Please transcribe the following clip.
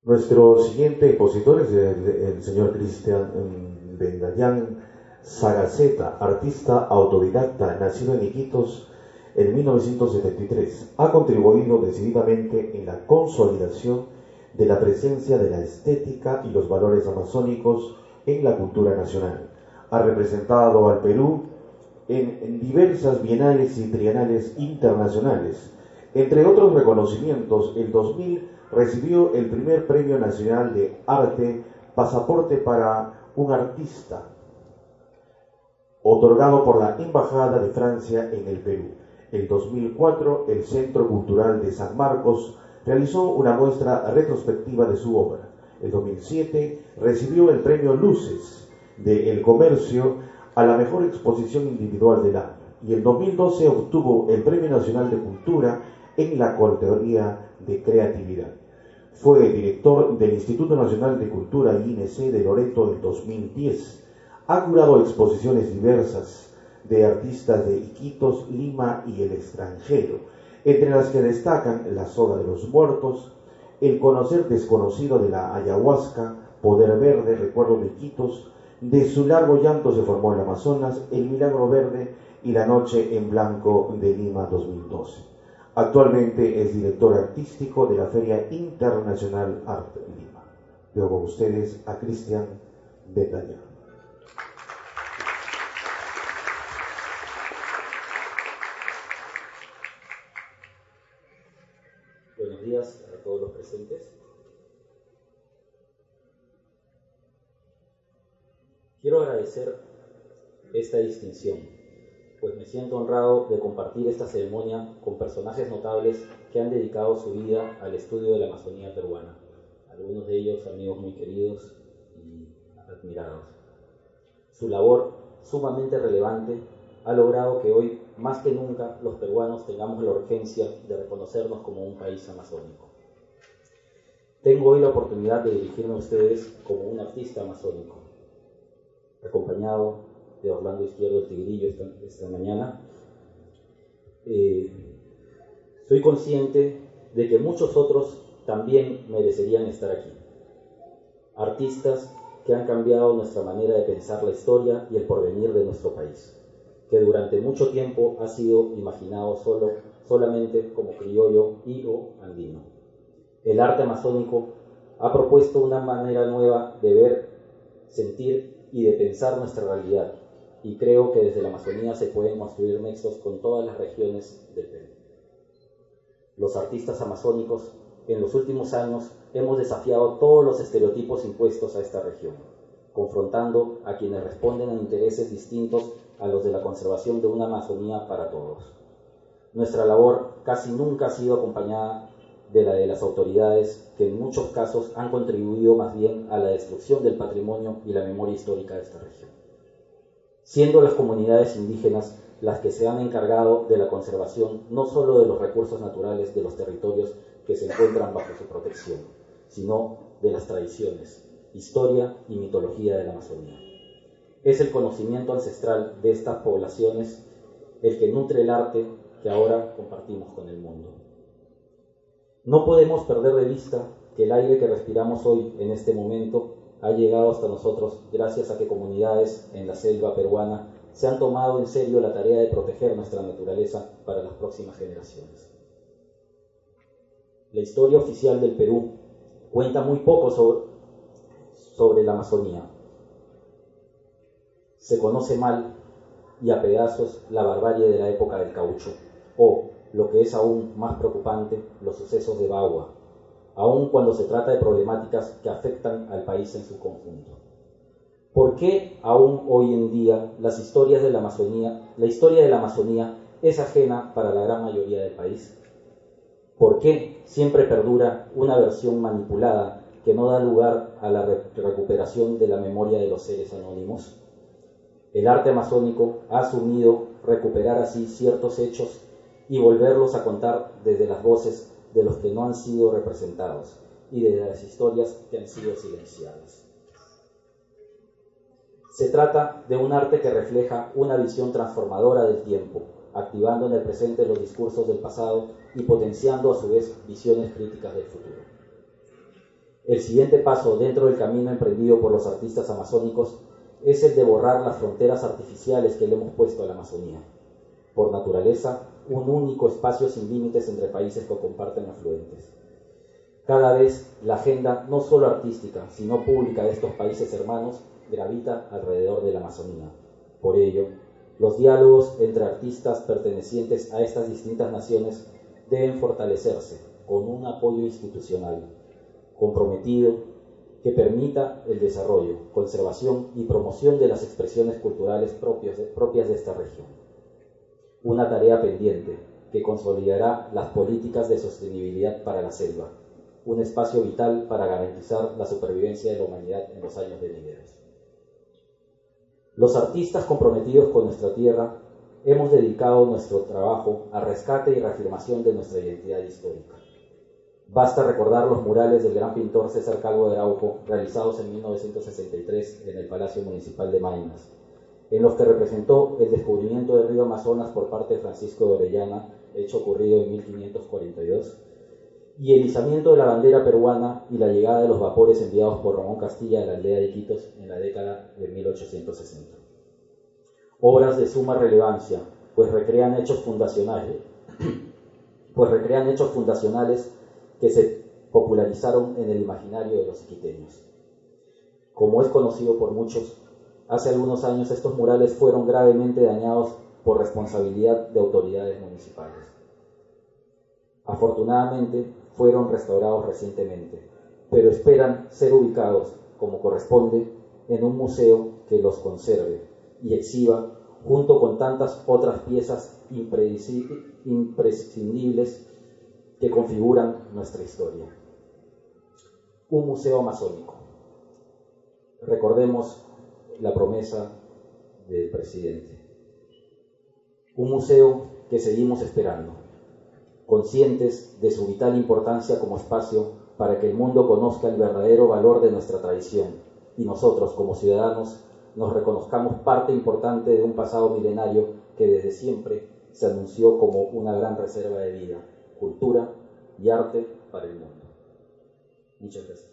Nuestro siguiente expositor es el señor Cristian Bendayán Sagaceta, artista autodidacta, nacido en Iquitos en 1973. Ha contribuido decididamente en la consolidación de la presencia de la estética y los valores amazónicos en la cultura nacional. Ha representado al Perú en diversas bienales y trienales internacionales. Entre otros reconocimientos, el 2000 recibió el primer Premio Nacional de Arte Pasaporte para un Artista, otorgado por la Embajada de Francia en el Perú. En 2004, el Centro Cultural de San Marcos realizó una muestra retrospectiva de su obra. En 2007, recibió el Premio Luces de El Comercio a la mejor exposición individual del año. Y en 2012 obtuvo el Premio Nacional de Cultura en la categoría de Creatividad. Fue director del Instituto Nacional de Cultura INC de Loreto en 2010. Ha curado exposiciones diversas de artistas de Iquitos, Lima y el extranjero, entre las que destacan La Soga de los Muertos, El Conocer Desconocido de la Ayahuasca, Poder Verde, Recuerdo de Iquitos, De su largo llanto se formó el Amazonas, El Milagro Verde y La Noche en Blanco de Lima 2012. Actualmente es director artístico de la Feria Internacional Art Lima. Veo con ustedes a Cristian Bendayán. Buenos días a todos los presentes. Quiero agradecer esta distinción, pues me siento honrado de compartir esta ceremonia con personajes notables que han dedicado su vida al estudio de la Amazonía peruana, algunos de ellos amigos muy queridos y admirados. Su labor, sumamente relevante, ha logrado que hoy, más que nunca, los peruanos tengamos la urgencia de reconocernos como un país amazónico. Tengo hoy la oportunidad de dirigirme a ustedes como un artista amazónico, acompañado de Orlando Izquierdo, el Tigrillo, esta mañana. Soy consciente de que muchos otros también merecerían estar aquí. Artistas que han cambiado nuestra manera de pensar la historia y el porvenir de nuestro país, que durante mucho tiempo ha sido imaginado solamente como criollo y o andino. El arte amazónico ha propuesto una manera nueva de ver, sentir y de pensar nuestra realidad, y creo que desde la Amazonía se pueden construir nexos con todas las regiones del Perú. Los artistas amazónicos en los últimos años hemos desafiado todos los estereotipos impuestos a esta región, confrontando a quienes responden a intereses distintos a los de la conservación de una Amazonía para todos. Nuestra labor casi nunca ha sido acompañada de la de las autoridades, que en muchos casos han contribuido más bien a la destrucción del patrimonio y la memoria histórica de esta región, siendo las comunidades indígenas las que se han encargado de la conservación no solo de los recursos naturales de los territorios que se encuentran bajo su protección, sino de las tradiciones, historia y mitología de la Amazonía. Es el conocimiento ancestral de estas poblaciones el que nutre el arte que ahora compartimos con el mundo. No podemos perder de vista que el aire que respiramos hoy, en este momento, ha llegado hasta nosotros gracias a que comunidades en la selva peruana se han tomado en serio la tarea de proteger nuestra naturaleza para las próximas generaciones. La historia oficial del Perú cuenta muy poco sobre la Amazonía. Se conoce mal y a pedazos la barbarie de la época del caucho, o, lo que es aún más preocupante, los sucesos de Bagua, aun cuando se trata de problemáticas que afectan al país en su conjunto. ¿Por qué aún hoy en día la historia de la Amazonía es ajena para la gran mayoría del país? ¿Por qué siempre perdura una versión manipulada que no da lugar a la recuperación de la memoria de los seres anónimos? El arte amazónico ha asumido recuperar así ciertos hechos y volverlos a contar desde las voces de los que no han sido representados y desde las historias que han sido silenciadas. Se trata de un arte que refleja una visión transformadora del tiempo, activando en el presente los discursos del pasado y potenciando a su vez visiones críticas del futuro. El siguiente paso dentro del camino emprendido por los artistas amazónicos es el de borrar las fronteras artificiales que le hemos puesto a la Amazonía. Por naturaleza, un único espacio sin límites entre países que comparten afluentes. Cada vez la agenda, no solo artística, sino pública de estos países hermanos, gravita alrededor de la Amazonía. Por ello, los diálogos entre artistas pertenecientes a estas distintas naciones deben fortalecerse con un apoyo institucional comprometido que permita el desarrollo, conservación y promoción de las expresiones culturales propias de esta región. Una tarea pendiente que consolidará las políticas de sostenibilidad para la selva, un espacio vital para garantizar la supervivencia de la humanidad en los años venideros. Los artistas comprometidos con nuestra tierra hemos dedicado nuestro trabajo al rescate y reafirmación de nuestra identidad histórica. Basta recordar los murales del gran pintor César Calvo de Araujo, realizados en 1963 en el Palacio Municipal de Maynas, en los que representó el descubrimiento del río Amazonas por parte de Francisco de Orellana, hecho ocurrido en 1542, y el izamiento de la bandera peruana y la llegada de los vapores enviados por Ramón Castilla a la aldea de Iquitos en la década de 1860. Obras de suma relevancia, pues recrean hechos fundacionales que se popularizaron en el imaginario de los iquiteños. Como es conocido por muchos, hace algunos años estos murales fueron gravemente dañados por responsabilidad de autoridades municipales. Afortunadamente, fueron restaurados recientemente, pero esperan ser ubicados, como corresponde, en un museo que los conserve y exhiba junto con tantas otras piezas imprescindibles que configuran nuestra historia. Un museo amazónico. Recordemos la promesa del presidente. Un museo que seguimos esperando, conscientes de su vital importancia como espacio para que el mundo conozca el verdadero valor de nuestra tradición y nosotros, como ciudadanos, nos reconozcamos parte importante de un pasado milenario que desde siempre se anunció como una gran reserva de vida, cultura y arte para el mundo. Muchas gracias.